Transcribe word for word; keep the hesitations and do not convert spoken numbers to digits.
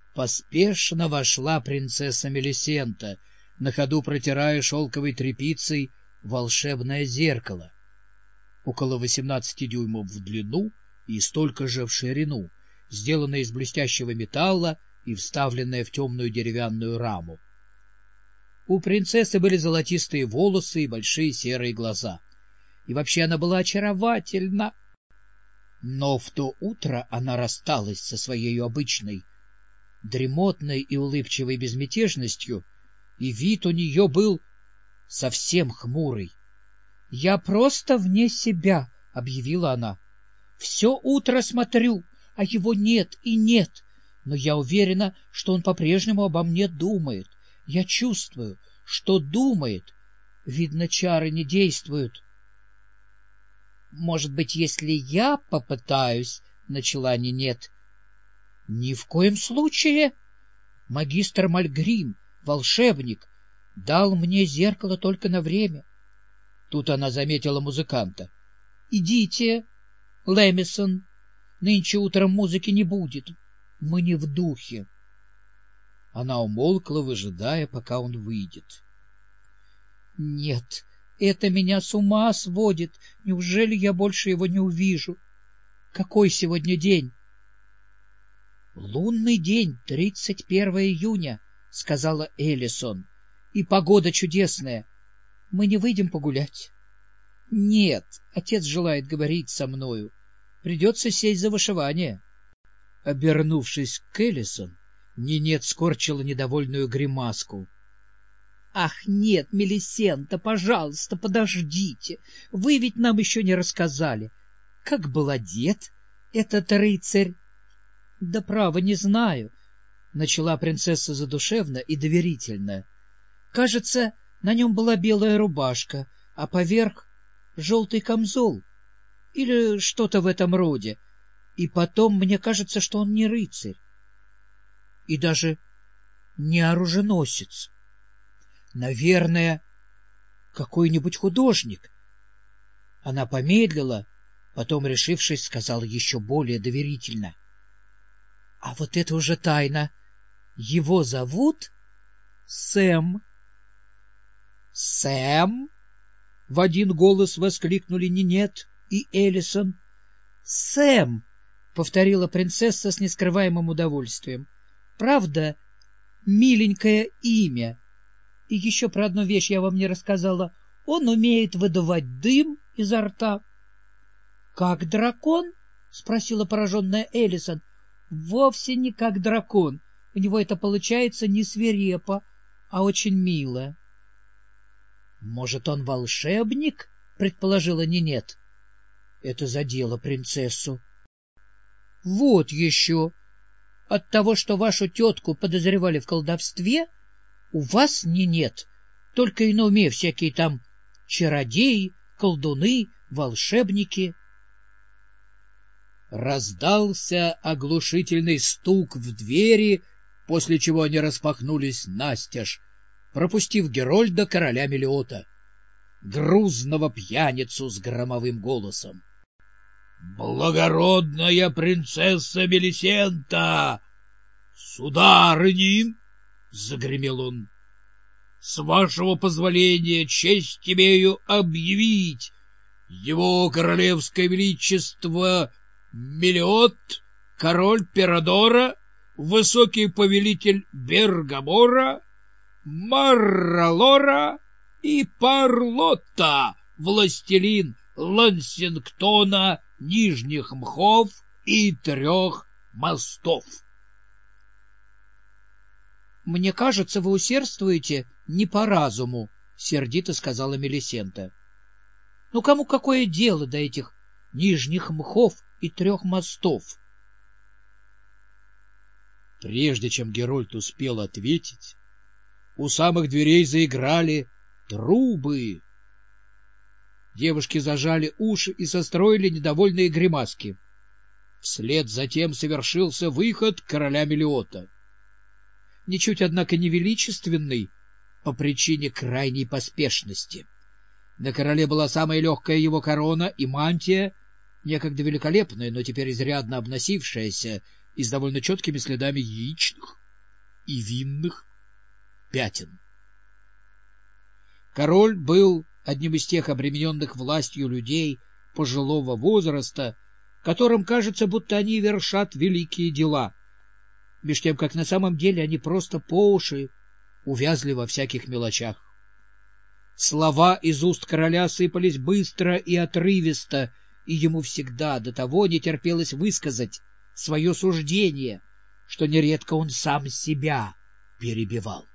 Поспешно вошла принцесса Мелисента, на ходу протирая шелковой тряпицей волшебное зеркало. Около восемнадцати дюймов в длину и столько же в ширину, сделанное из блестящего металла и вставленное в темную деревянную раму. У принцессы были золотистые волосы и большие серые глаза. И вообще она была очаровательна. Но в то утро она рассталась со своей обычной дремотной и улыбчивой безмятежностью, и вид у нее был совсем хмурый. — Я просто вне себя, — объявила она. — Все утро смотрю, а его нет и нет, но я уверена, что он по-прежнему обо мне думает. Я чувствую, что думает. Видно, чары не действуют. — Может быть, если я попытаюсь, — начала Нинет. — Ни в коем случае. Магистр Мальгрим, волшебник, дал мне зеркало только на время. Тут она заметила музыканта. — Идите, Лэмисон, нынче утром музыки не будет. Мы не в духе. Она умолкла, выжидая, пока он выйдет. — Нет, это меня с ума сводит. Неужели я больше его не увижу? Какой сегодня день? — Лунный день, тридцать первого июня, — сказала Эллисон. — И погода чудесная. Мы не выйдем погулять? — Нет, отец желает говорить со мною. Придется сесть за вышивание. Обернувшись к Эллисон, Нинет скорчила недовольную гримаску. — Ах, нет, Мелисента, пожалуйста, подождите. Вы ведь нам еще не рассказали, как был одет этот рыцарь. — Да право, не знаю, — начала принцесса задушевно и доверительно. — Кажется, на нем была белая рубашка, а поверх — желтый камзол или что-то в этом роде. И потом мне кажется, что он не рыцарь и даже не оруженосец. Наверное, какой-нибудь художник. Она помедлила, потом, решившись, сказала еще более доверительно. — А вот это уже тайна. Его зовут Сэм. — Сэм? — в один голос воскликнули Нинет и Эллисон. — Сэм! — повторила принцесса с нескрываемым удовольствием. — Правда, миленькое имя. И еще про одну вещь я вам не рассказала. Он умеет выдувать дым изо рта. — Как дракон? — спросила пораженная Эллисон. — Вовсе не как дракон. У него это получается не свирепо, а очень мило. — Может, он волшебник? — предположила Нинет. Это задело принцессу. — Вот еще. От того, что вашу тетку подозревали в колдовстве, у вас не нет, только и на уме всякие там чародеи, колдуны, волшебники. Раздался оглушительный стук в двери, после чего они распахнулись настежь, пропустив Герольда, короля Мелиота, грузного пьяницу с громовым голосом. — Благородная принцесса Мелисента! Сударыни! — загремел он. — С вашего позволения честь имею объявить его королевское величество Мелиот, король Перадора, высокий повелитель Бергамора, Марралора и Парлотта, властелин Лансингтона, Нижних Мхов и Трех Мостов. — Мне кажется, вы усердствуете не по разуму, — сердито сказала Мелисента. — Ну, кому какое дело до этих Нижних Мхов и Трех Мостов? Прежде чем Герольд успел ответить, у самых дверей заиграли трубы. Девушки зажали уши и состроили недовольные гримаски. Вслед затем совершился выход короля Мелиота. Ничуть, однако, не величественный по причине крайней поспешности. На короле была самая легкая его корона и мантия, некогда великолепная, но теперь изрядно обносившаяся и с довольно четкими следами яичных. и винных пятен. Король был одним из тех обремененных властью людей пожилого возраста, которым кажется, будто они вершат великие дела, меж тем, как на самом деле они просто по уши увязли во всяких мелочах. Слова из уст короля сыпались быстро и отрывисто, и ему всегда до того не терпелось высказать свое суждение, что нередко он сам себя перебивал.